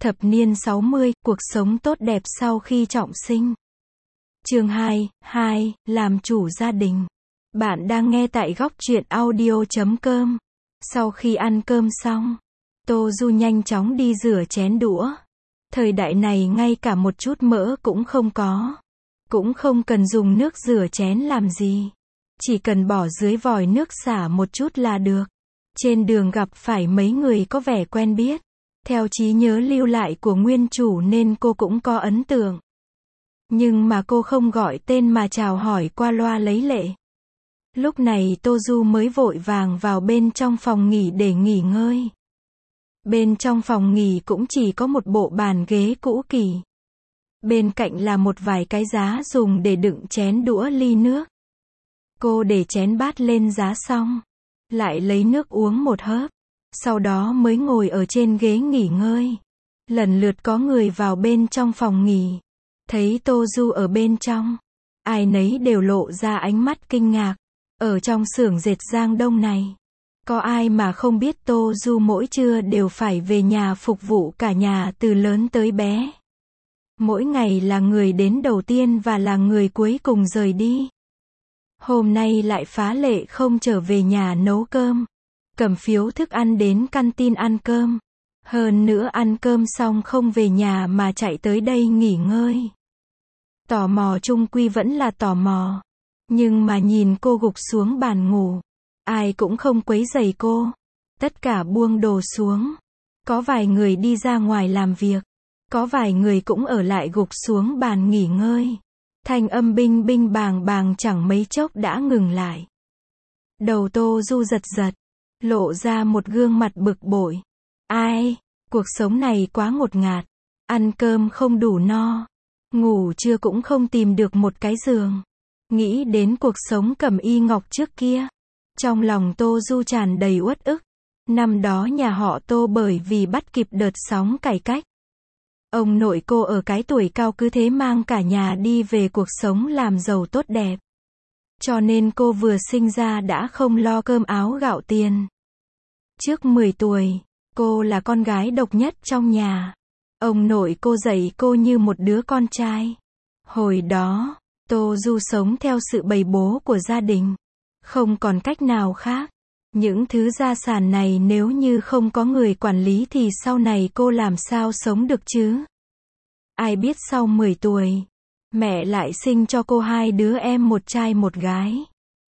Thập niên 60, cuộc sống tốt đẹp sau khi trọng sinh. Chương 2, làm chủ gia đình. Bạn đang nghe tại góc truyện audio.com. Sau khi ăn cơm xong, Tô Du nhanh chóng đi rửa chén đũa. Thời đại này ngay cả một chút mỡ cũng không có. Cũng không cần dùng nước rửa chén làm gì. Chỉ cần bỏ dưới vòi nước xả một chút là được. Trên đường gặp phải mấy người có vẻ quen biết. Theo trí nhớ lưu lại của nguyên chủ nên cô cũng có ấn tượng. Nhưng mà cô không gọi tên mà chào hỏi qua loa lấy lệ. Lúc này Tô Du mới vội vàng vào bên trong phòng nghỉ để nghỉ ngơi. Bên trong phòng nghỉ cũng chỉ có một bộ bàn ghế cũ kỹ. Bên cạnh là một vài cái giá dùng để đựng chén đũa ly nước. Cô để chén bát lên giá xong, lại lấy nước uống một hớp. Sau đó mới ngồi ở trên ghế nghỉ ngơi. Lần lượt có người vào bên trong phòng nghỉ. Thấy Tô Du ở bên trong, ai nấy đều lộ ra ánh mắt kinh ngạc. Ở trong xưởng dệt Giang Đông này, có ai mà không biết Tô Du mỗi trưa đều phải về nhà phục vụ cả nhà từ lớn tới bé. Mỗi ngày là người đến đầu tiên và là người cuối cùng rời đi. Hôm nay lại phá lệ không trở về nhà nấu cơm. Cầm phiếu thức ăn đến canteen ăn cơm. Hơn nữa ăn cơm xong không về nhà mà chạy tới đây nghỉ ngơi. Tò mò chung quy vẫn là tò mò. Nhưng mà nhìn cô gục xuống bàn ngủ. Ai cũng không quấy rầy cô. Tất cả buông đồ xuống. Có vài người đi ra ngoài làm việc. Có vài người cũng ở lại gục xuống bàn nghỉ ngơi. Thanh âm binh binh bàng bàng chẳng mấy chốc đã ngừng lại. Đầu Tô Du giật giật. Lộ ra một gương mặt bực bội. Ai, cuộc sống này quá ngột ngạt. Ăn cơm không đủ no. Ngủ trưa cũng không tìm được một cái giường. Nghĩ đến cuộc sống cẩm y ngọc trước kia. Trong lòng Tô Du tràn đầy uất ức. Năm đó nhà họ Tô bởi vì bắt kịp đợt sóng cải cách. Ông nội cô ở cái tuổi cao cứ thế mang cả nhà đi về cuộc sống làm giàu tốt đẹp. Cho nên cô vừa sinh ra đã không lo cơm áo gạo tiền. Trước 10 tuổi, cô là con gái độc nhất trong nhà. Ông nội cô dạy cô như một đứa con trai. Hồi đó, Tô Du sống theo sự bầy bố của gia đình. Không còn cách nào khác. Những thứ gia sản này nếu như không có người quản lý thì sau này cô làm sao sống được chứ? Ai biết sau 10 tuổi, mẹ lại sinh cho cô 2 đứa em, một trai một gái.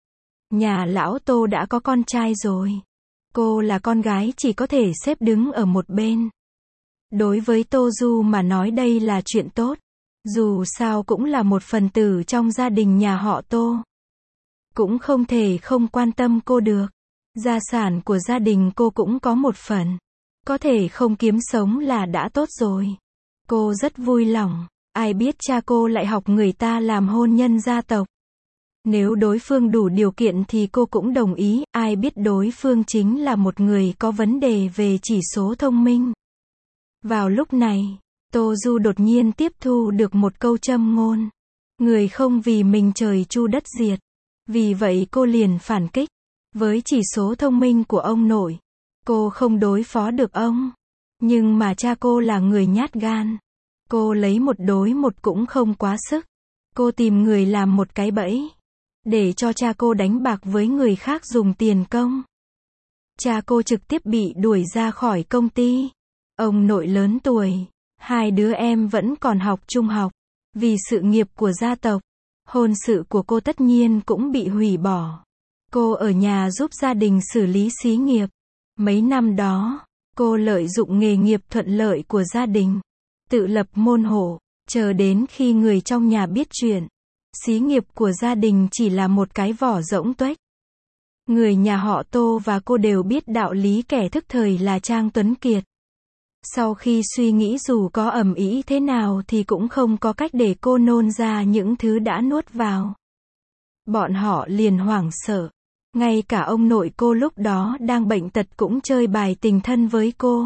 Nhà lão Tô đã có con trai rồi. Cô là con gái chỉ có thể xếp đứng ở một bên. Đối với Tô Du mà nói đây là chuyện tốt. Dù sao cũng là một phần tử trong gia đình nhà họ Tô. Cũng không thể không quan tâm cô được. Gia sản của gia đình cô cũng có một phần. Có thể không kiếm sống là đã tốt rồi. Cô rất vui lòng. Ai biết cha cô lại học người ta làm hôn nhân gia tộc. Nếu đối phương đủ điều kiện thì cô cũng đồng ý. Ai biết đối phương chính là một người có vấn đề về chỉ số thông minh. Vào lúc này, Tô Du đột nhiên tiếp thu được một câu châm ngôn. Người không vì mình trời chu đất diệt. Vì vậy cô liền phản kích. Với chỉ số thông minh của ông nội, cô không đối phó được ông. Nhưng mà cha cô là người nhát gan. Cô lấy một đối một cũng không quá sức. Cô tìm người làm một cái bẫy. Để cho cha cô đánh bạc với người khác dùng tiền công. Cha cô trực tiếp bị đuổi ra khỏi công ty. Ông nội lớn tuổi. 2 đứa em vẫn còn học trung học. Vì sự nghiệp của gia tộc, hôn sự của cô tất nhiên cũng bị hủy bỏ. Cô ở nhà giúp gia đình xử lý xí nghiệp. Mấy năm đó, cô lợi dụng nghề nghiệp thuận lợi của gia đình. Tự lập môn hộ, chờ đến khi người trong nhà biết chuyện. Xí nghiệp của gia đình chỉ là một cái vỏ rỗng tuếch. Người nhà họ Tô và cô đều biết đạo lý kẻ thức thời là Trang Tuấn Kiệt. Sau khi suy nghĩ dù có ầm ĩ thế nào thì cũng không có cách để cô nôn ra những thứ đã nuốt vào. Bọn họ liền hoảng sợ. Ngay cả ông nội cô lúc đó đang bệnh tật cũng chơi bài tình thân với cô.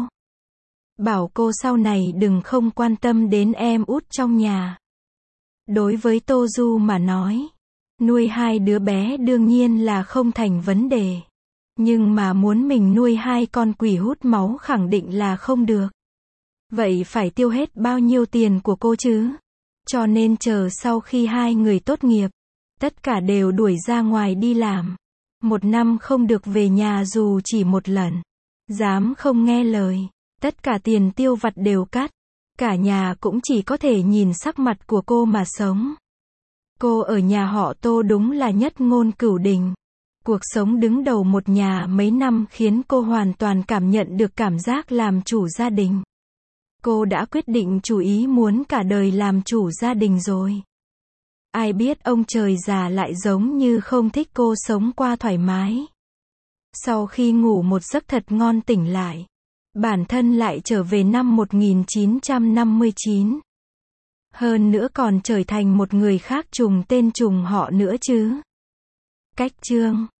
Bảo cô sau này đừng không quan tâm đến em út trong nhà. Đối với Tô Du mà nói, nuôi 2 đứa bé đương nhiên là không thành vấn đề. Nhưng mà muốn mình nuôi 2 con quỷ hút máu khẳng định là không được. Vậy phải tiêu hết bao nhiêu tiền của cô chứ? Cho nên chờ sau khi hai người tốt nghiệp, tất cả đều đuổi ra ngoài đi làm. Một năm không được về nhà dù chỉ một lần. Dám không nghe lời. Tất cả tiền tiêu vặt đều cắt. Cả nhà cũng chỉ có thể nhìn sắc mặt của cô mà sống. Cô ở nhà họ Tô đúng là nhất ngôn cửu đình. Cuộc sống đứng đầu một nhà mấy năm khiến cô hoàn toàn cảm nhận được cảm giác làm chủ gia đình. Cô đã quyết định chủ ý muốn cả đời làm chủ gia đình rồi. Ai biết ông trời già lại giống như không thích cô sống qua thoải mái. Sau khi ngủ một giấc thật ngon tỉnh lại, bản thân lại trở về năm 1959. Hơn nữa còn trở thành một người khác trùng tên trùng họ nữa chứ. Cách chương